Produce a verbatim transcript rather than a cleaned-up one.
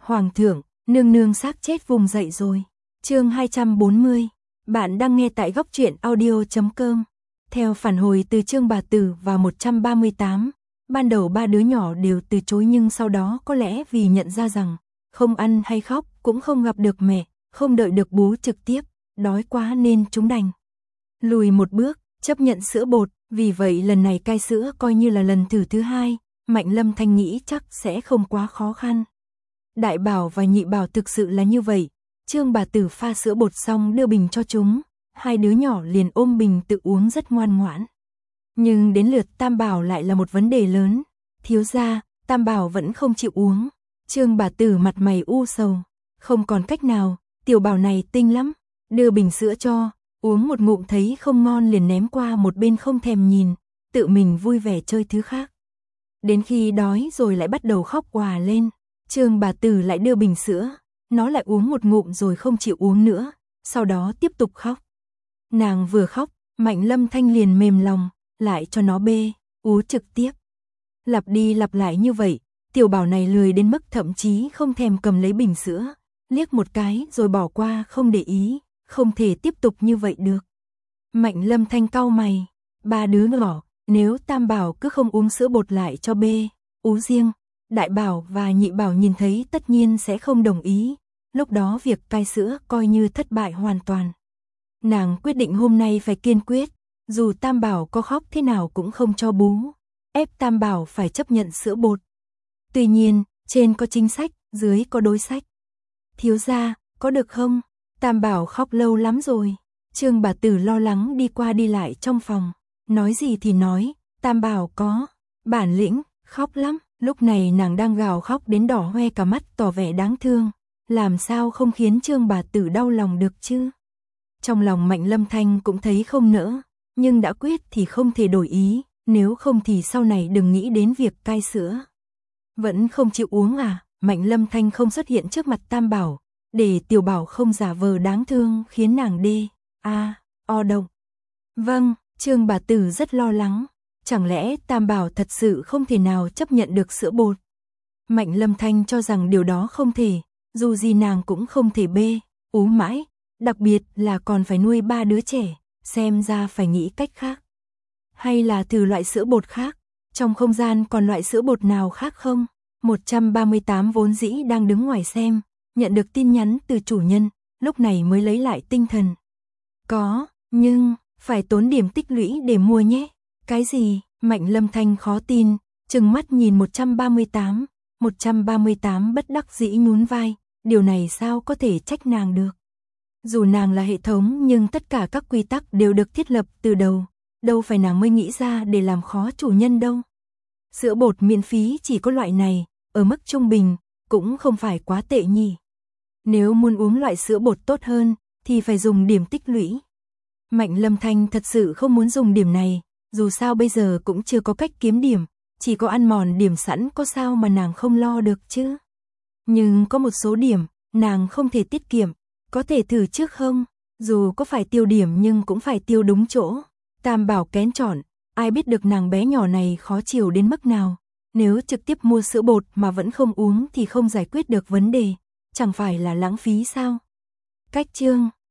Hoàng thượng, nương nương xác chết vùng dậy rồi. Chương hai trăm bốn mươi. Bạn đang nghe tại góc truyện audio chấm com. Theo phản hồi từ Trương Bà Tử và một trăm ba mươi tám, ban đầu ba đứa nhỏ đều từ chối, nhưng sau đó có lẽ vì nhận ra rằng không ăn hay khóc cũng không gặp được mẹ, không đợi được bú trực tiếp, đói quá nên chúng đành lùi một bước, chấp nhận sữa bột. Vì vậy lần này cai sữa coi như là lần thử thứ hai. Mạnh Lâm Thanh nghĩ chắc sẽ không quá khó khăn. Đại Bảo và Nhị Bảo thực sự là như vậy. Trương Bà Tử pha sữa bột xong đưa bình cho chúng, hai đứa nhỏ liền ôm bình tự uống rất ngoan ngoãn. Nhưng đến lượt Tam Bảo lại là một vấn đề lớn. Thiếu gia, Tam Bảo vẫn không chịu uống. Trương Bà Tử mặt mày u sầu, không còn cách nào, tiểu Bảo này tinh lắm. Đưa bình sữa cho, uống một ngụm thấy không ngon liền ném qua một bên không thèm nhìn, tự mình vui vẻ chơi thứ khác. Đến khi đói rồi lại bắt đầu khóc òa lên. Trương Bà Tử lại đưa bình sữa, nó lại uống một ngụm rồi không chịu uống nữa, sau đó tiếp tục khóc. Nàng vừa khóc, Mạnh Lâm Thanh liền mềm lòng, lại cho nó bê, ú trực tiếp. Lặp đi lặp lại như vậy, tiểu Bảo này lười đến mức thậm chí không thèm cầm lấy bình sữa, liếc một cái rồi bỏ qua không để ý, không thể tiếp tục như vậy được. Mạnh Lâm Thanh cau mày, ba đứa nhỏ, nếu Tam Bảo cứ không uống sữa bột lại cho bê, ú riêng, Đại Bảo và Nhị Bảo nhìn thấy tất nhiên sẽ không đồng ý, lúc đó việc cai sữa coi như thất bại hoàn toàn. Nàng quyết định hôm nay phải kiên quyết, dù Tam Bảo có khóc thế nào cũng không cho bú, ép Tam Bảo phải chấp nhận sữa bột. Tuy nhiên, trên có chính sách, dưới có đối sách. Thiếu gia, có được không? Tam Bảo khóc lâu lắm rồi. Trương Bà Tử lo lắng đi qua đi lại trong phòng, nói gì thì nói, Tam Bảo có bản lĩnh, khóc lắm. Lúc này nàng đang gào khóc đến đỏ hoe cả mắt tỏ vẻ đáng thương, làm sao không khiến Trương Bà Tử đau lòng được chứ? Trong lòng Mạnh Lâm Thanh cũng thấy không nỡ, nhưng đã quyết thì không thể đổi ý, nếu không thì sau này đừng nghĩ đến việc cai sữa. Vẫn không chịu uống à? Mạnh Lâm Thanh không xuất hiện trước mặt Tam Bảo, để tiểu Bảo không giả vờ đáng thương khiến nàng đê, a, o động. Vâng, Trương Bà Tử rất lo lắng. Chẳng lẽ Tam Bảo thật sự không thể nào chấp nhận được sữa bột? Mạnh Lâm Thanh cho rằng điều đó không thể, dù gì nàng cũng không thể bê, ú mãi, đặc biệt là còn phải nuôi ba đứa trẻ, xem ra phải nghĩ cách khác. Hay là thử loại sữa bột khác, trong không gian còn loại sữa bột nào khác không? một trăm ba mươi tám vốn dĩ đang đứng ngoài xem, nhận được tin nhắn từ chủ nhân, lúc này mới lấy lại tinh thần. Có, nhưng, phải tốn điểm tích lũy để mua nhé. Cái gì? Mạnh Lâm Thanh khó tin, trừng mắt nhìn một trăm ba mươi tám, một trăm ba mươi tám bất đắc dĩ nhún vai, điều này sao có thể trách nàng được. Dù nàng là hệ thống nhưng tất cả các quy tắc đều được thiết lập từ đầu, đâu phải nàng mới nghĩ ra để làm khó chủ nhân đâu. Sữa bột miễn phí chỉ có loại này, ở mức trung bình, cũng không phải quá tệ nhỉ. Nếu muốn uống loại sữa bột tốt hơn, thì phải dùng điểm tích lũy. Mạnh Lâm Thanh thật sự không muốn dùng điểm này. Dù sao bây giờ cũng chưa có cách kiếm điểm, chỉ có ăn mòn điểm sẵn có sao mà nàng không lo được chứ. Nhưng có một số điểm, nàng không thể tiết kiệm, có thể thử trước không? Dù có phải tiêu điểm nhưng cũng phải tiêu đúng chỗ. Tam Bảo kén chọn, ai biết được nàng bé nhỏ này khó chịu đến mức nào. Nếu trực tiếp mua sữa bột mà vẫn không uống thì không giải quyết được vấn đề, chẳng phải là lãng phí sao? Cách chương